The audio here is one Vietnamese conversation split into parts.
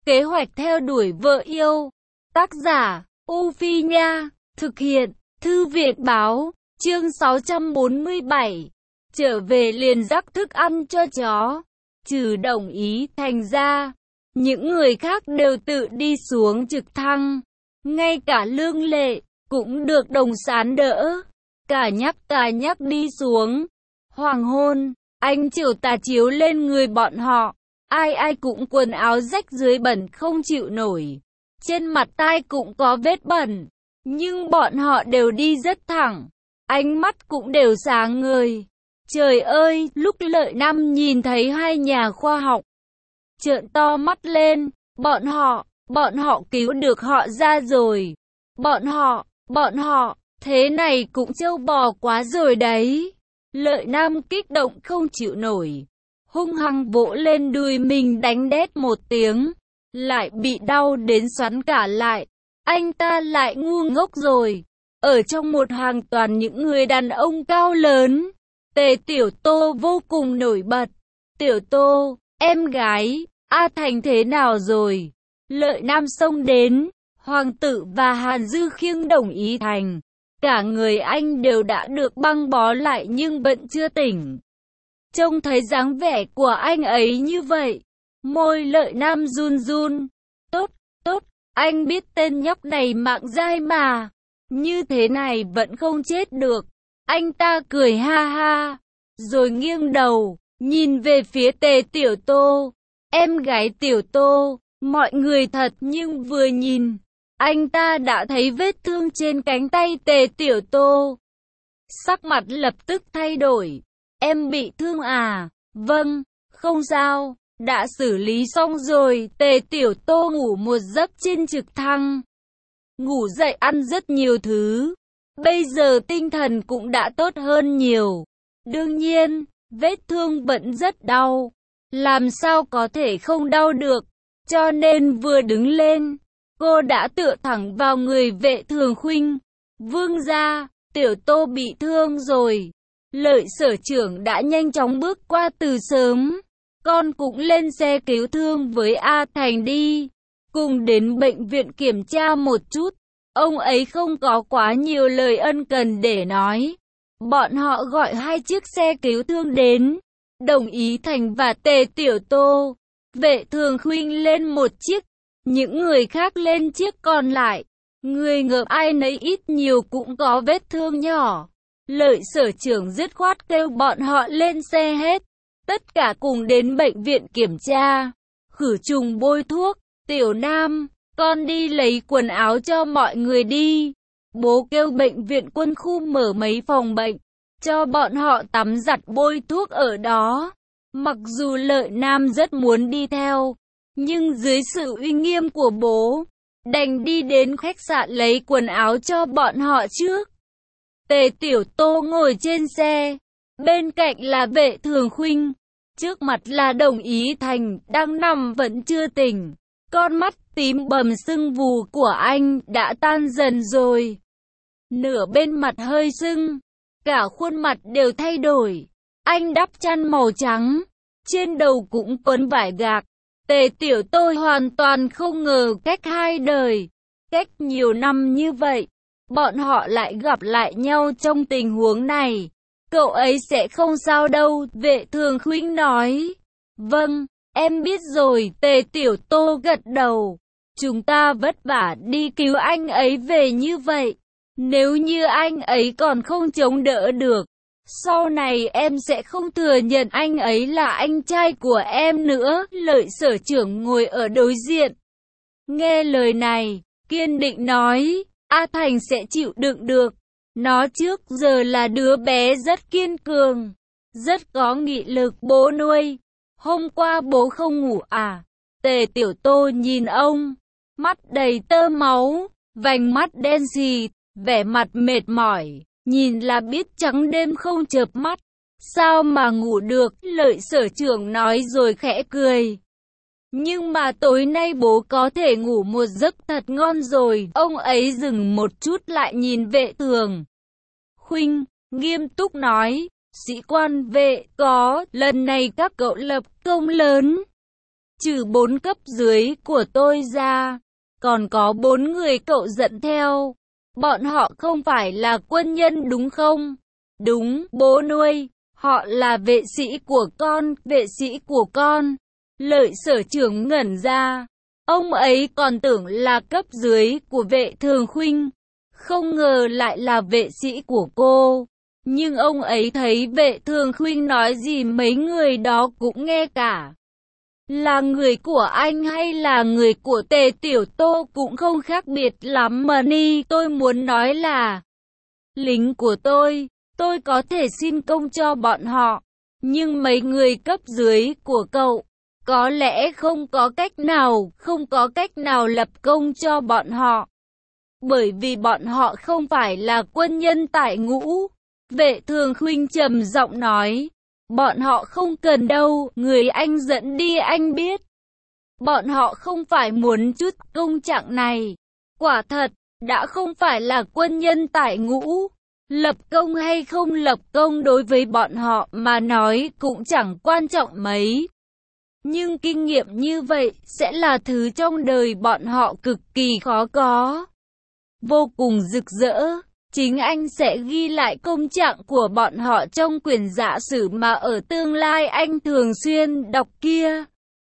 Kế hoạch theo đuổi vợ yêu. Tác giả, U Phi Nha. Thực hiện, Thư viện Báo. Chương 647. Trở về liền rắc thức ăn cho chó. Trừ Đồng Ý Thành ra, những người khác đều tự đi xuống trực thăng. Ngay cả Lương Lệ cũng được Đồng Sán đỡ. Cả nhắc đi xuống. Hoàng hôn, ánh chiều tà chiếu lên người bọn họ. Ai cũng quần áo rách rưới bẩn không chịu nổi. Trên mặt tai cũng có vết bẩn. Nhưng bọn họ đều đi rất thẳng. Ánh mắt cũng đều sáng ngời. Trời ơi, lúc Lợi Nam nhìn thấy hai nhà khoa học, trợn to mắt lên. Bọn họ cứu được họ ra rồi. Bọn họ, thế này cũng trâu bò quá rồi đấy. Lợi Nam kích động không chịu nổi, hung hăng vỗ lên đùi mình đánh đét một tiếng, lại bị đau đến xoắn cả lại. Anh ta lại ngu ngốc rồi. Ở trong một hàng toàn những người đàn ông cao lớn, Tề Tiểu Tô vô cùng nổi bật. Tiểu Tô, em gái, A Thành thế nào rồi? Lợi Nam xông đến, Hoàng tử và Hàn Dư Khiêng Đồng Ý Thành. Cả người anh đều đã được băng bó lại nhưng vẫn chưa tỉnh. Trông thấy dáng vẻ của anh ấy như vậy, môi Lợi Nam run run. Tốt, anh biết tên nhóc này mạng dai mà. Như thế này vẫn không chết được. Anh ta cười ha ha, rồi nghiêng đầu, nhìn về phía Tề Tiểu Tô. Em gái Tiểu Tô, mọi người thật nhưng vừa nhìn, anh ta đã thấy vết thương trên cánh tay Tề Tiểu Tô. Sắc mặt lập tức thay đổi. Em bị thương à? Vâng, không sao, đã xử lý xong rồi. Tề Tiểu Tô ngủ một giấc trên trực thăng. Ngủ dậy ăn rất nhiều thứ. Bây giờ tinh thần cũng đã tốt hơn nhiều. Đương nhiên, vết thương vẫn rất đau. Làm sao có thể không đau được. Cho nên vừa đứng lên, cô đã tựa thẳng vào người Vệ Thường Khuynh. Vương gia, Tiểu Tô bị thương rồi. Lợi sở trưởng đã nhanh chóng bước qua từ sớm. Con cũng lên xe cứu thương với A Thành đi. Cùng đến bệnh viện kiểm tra một chút. Ông ấy không có quá nhiều lời ân cần để nói. Bọn họ gọi 2 chiếc xe cứu thương đến. Đồng Ý Thành và Tề Tiểu Tô. Vệ Thường Khuynh lên một chiếc, những người khác lên chiếc còn lại. Người ngợm ai nấy ít nhiều cũng có vết thương nhỏ. Lợi sở trưởng dứt khoát kêu bọn họ lên xe hết. Tất cả cùng đến bệnh viện kiểm tra, khử trùng bôi thuốc. Tiểu Nam, con đi lấy quần áo cho mọi người đi. Bố kêu bệnh viện quân khu mở mấy phòng bệnh, cho bọn họ tắm giặt bôi thuốc ở đó. Mặc dù Lợi Nam rất muốn đi theo, nhưng dưới sự uy nghiêm của bố, đành đi đến khách sạn lấy quần áo cho bọn họ trước. Tề Tiểu Tô ngồi trên xe, bên cạnh là Vệ Thường Khuynh, trước mặt là Đồng Ý Thành, đang nằm vẫn chưa tỉnh. Con mắt tím bầm sưng vù của anh đã tan dần rồi. Nửa bên mặt hơi sưng, cả khuôn mặt đều thay đổi. Anh đắp chăn màu trắng, trên đầu cũng quấn vải gạc. Tề Tiểu Tô hoàn toàn không ngờ cách 2 đời, cách nhiều năm như vậy, bọn họ lại gặp lại nhau trong tình huống này. Cậu ấy sẽ không sao đâu, Vệ Thường Khuynh nói. Vâng, em biết rồi. Tề Tiểu Tô gật đầu. Chúng ta vất vả đi cứu anh ấy về như vậy. Nếu như anh ấy còn không chống đỡ được, sau này em sẽ không thừa nhận anh ấy là anh trai của em nữa. Lợi sở trưởng ngồi ở đối diện, nghe lời này, kiên định nói, A Thành sẽ chịu đựng được. Nó trước giờ là đứa bé rất kiên cường, rất có nghị lực. Bố nuôi, hôm qua bố không ngủ à? Tề Tiểu Tô nhìn ông, mắt đầy tơ máu, vành mắt đen xì, vẻ mặt mệt mỏi, nhìn là biết trắng đêm không chợp mắt. Sao mà ngủ được? Lợi sở trưởng nói rồi khẽ cười. Nhưng mà tối nay bố có thể ngủ một giấc thật ngon rồi. Ông ấy dừng một chút lại nhìn Vệ Thường Khuynh, nghiêm túc nói, sĩ quan Vệ, lần này các cậu lập công lớn. trừ 4 cấp dưới của tôi ra, còn có 4 người cậu dẫn theo. Bọn họ không phải là quân nhân đúng không? Đúng, bố nuôi. Họ là vệ sĩ của con, vệ sĩ của con. Lợi Sở Trưởng ngẩn ra. Ông ấy còn tưởng là cấp dưới của Vệ Thường Khuynh. Không ngờ lại là vệ sĩ của cô. Nhưng ông ấy thấy Vệ Thường Khuynh nói gì mấy người đó cũng nghe cả. Là người của anh hay là người của Tề Tiểu Tô cũng không khác biệt lắm mà ni. Tôi muốn nói là lính của tôi có thể xin công cho bọn họ. Nhưng mấy người cấp dưới của cậu, có lẽ không có cách nào lập công cho bọn họ. Bởi vì bọn họ không phải là quân nhân tại ngũ. Vệ Thường Khuynh trầm giọng nói. Bọn họ không cần đâu, người anh dẫn đi anh biết. Bọn họ không phải muốn chút công trạng này. Quả thật, đã không phải là quân nhân tại ngũ. Lập công hay không lập công đối với bọn họ mà nói cũng chẳng quan trọng mấy. Nhưng kinh nghiệm như vậy sẽ là thứ trong đời bọn họ cực kỳ khó có. Vô cùng rực rỡ. Chính anh sẽ ghi lại công trạng của bọn họ trong quyển giả sử mà ở tương lai anh thường xuyên đọc kia.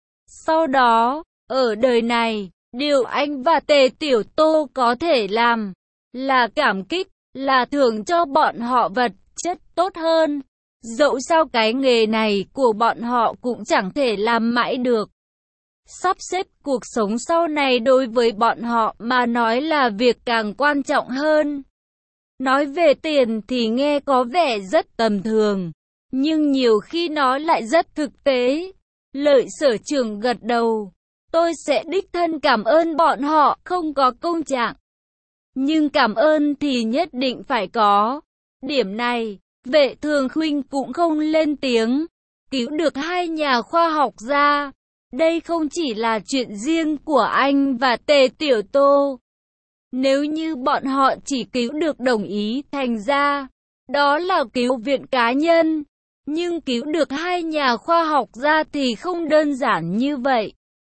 Sau đó, ở đời này, điều anh và Tề Tiểu Tô có thể làm là cảm kích, là thưởng cho bọn họ vật chất tốt hơn. Dẫu sao cái nghề này của bọn họ cũng chẳng thể làm mãi được. Sắp xếp cuộc sống sau này đối với bọn họ mà nói là việc càng quan trọng hơn. Nói về tiền thì nghe có vẻ rất tầm thường, nhưng nhiều khi nó lại rất thực tế. Lợi Sở Trưởng gật đầu. Tôi sẽ đích thân cảm ơn bọn họ, không có công trạng. Nhưng cảm ơn thì nhất định phải có. Điểm này, Vệ Thường Khuynh cũng không lên tiếng. Cứu được 2 nhà khoa học gia. Đây không chỉ là chuyện riêng của anh và Tề Tiểu Tô. Nếu như bọn họ chỉ cứu được đồng ý thành ra, đó là cứu viện cá nhân. Nhưng cứu được 2 nhà khoa học gia thì không đơn giản như vậy.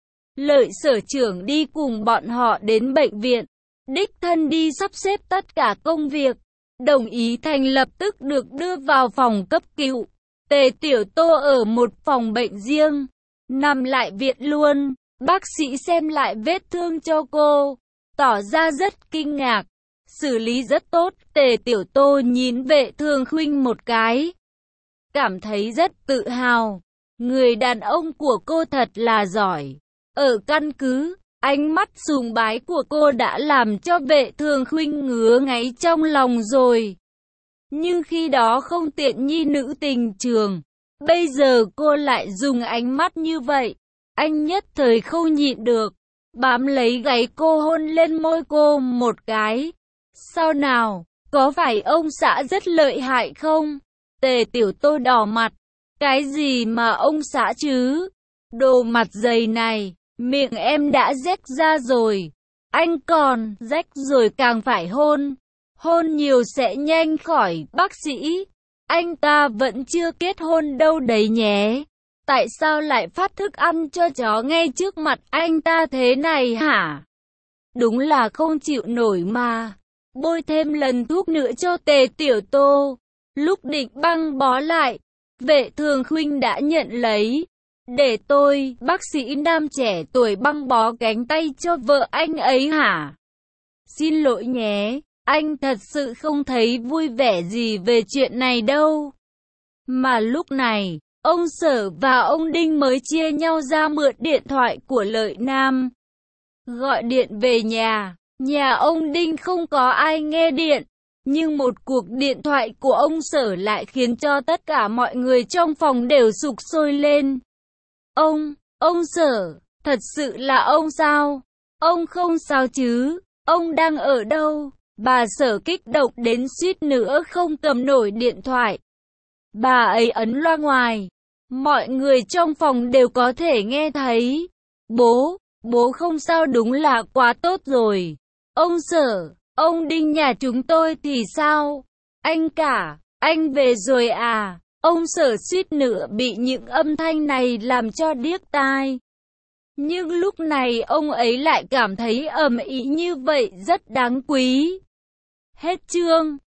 Lợi Sở Trưởng đi cùng bọn họ đến bệnh viện, đích thân đi sắp xếp tất cả công việc. Đồng ý thành lập tức được đưa vào phòng cấp cứu. Tề Tiểu Tô ở một phòng bệnh riêng, nằm lại viện luôn. Bác sĩ xem lại vết thương cho cô, tỏ ra rất kinh ngạc. Xử lý rất tốt. Tề Tiểu Tô nhìn Vệ Thường Khuynh một cái, cảm thấy rất tự hào. Người đàn ông của cô thật là giỏi. Ở căn cứ, ánh mắt sùng bái của cô đã làm cho Vệ Thường Khuynh ngứa ngáy trong lòng rồi. Nhưng khi đó không tiện nhi nữ tình trường. Bây giờ cô lại dùng ánh mắt như vậy. Anh nhất thời không nhịn được, bám lấy gáy cô hôn lên môi cô một cái. Sao nào, có phải ông xã rất lợi hại không? Tề Tiểu Tô đỏ mặt. Cái gì mà ông xã chứ? Đồ mặt dày này, miệng em đã rách ra rồi. Anh còn rách rồi càng phải hôn. Hôn nhiều sẽ nhanh khỏi, bác sĩ. Anh ta vẫn chưa kết hôn đâu đấy nhé. Tại sao lại phát thức ăn cho chó ngay trước mặt anh ta thế này hả? Đúng là không chịu nổi mà. Bôi thêm lần thuốc nữa cho Tề Tiểu Tô. Lúc định băng bó lại, Vệ Thường Khuynh đã nhận lấy. Để tôi, bác sĩ nam trẻ tuổi băng bó cánh tay cho vợ anh ấy hả? Xin lỗi nhé, anh thật sự không thấy vui vẻ gì về chuyện này đâu. Mà lúc này, ông Sở và ông Đinh mới chia nhau ra mượn điện thoại của Lợi Nam. Gọi điện về nhà ông Đinh không có ai nghe điện. Nhưng một cuộc điện thoại của ông Sở lại khiến cho tất cả mọi người trong phòng đều sục sôi lên. Ông Sở, thật sự là ông sao? Ông không sao chứ? Ông đang ở đâu? Bà Sở kích động đến suýt nữa không cầm nổi điện thoại. Bà ấy ấn loa ngoài. Mọi người trong phòng đều có thể nghe thấy. Bố không sao đúng là quá tốt rồi. Ông Sở, ông Đinh nhà chúng tôi thì sao? Anh về rồi à? Ông Sở suýt nữa bị những âm thanh này làm cho điếc tai. Nhưng lúc này ông ấy lại cảm thấy ầm ĩ như vậy rất đáng quý. Hết chương.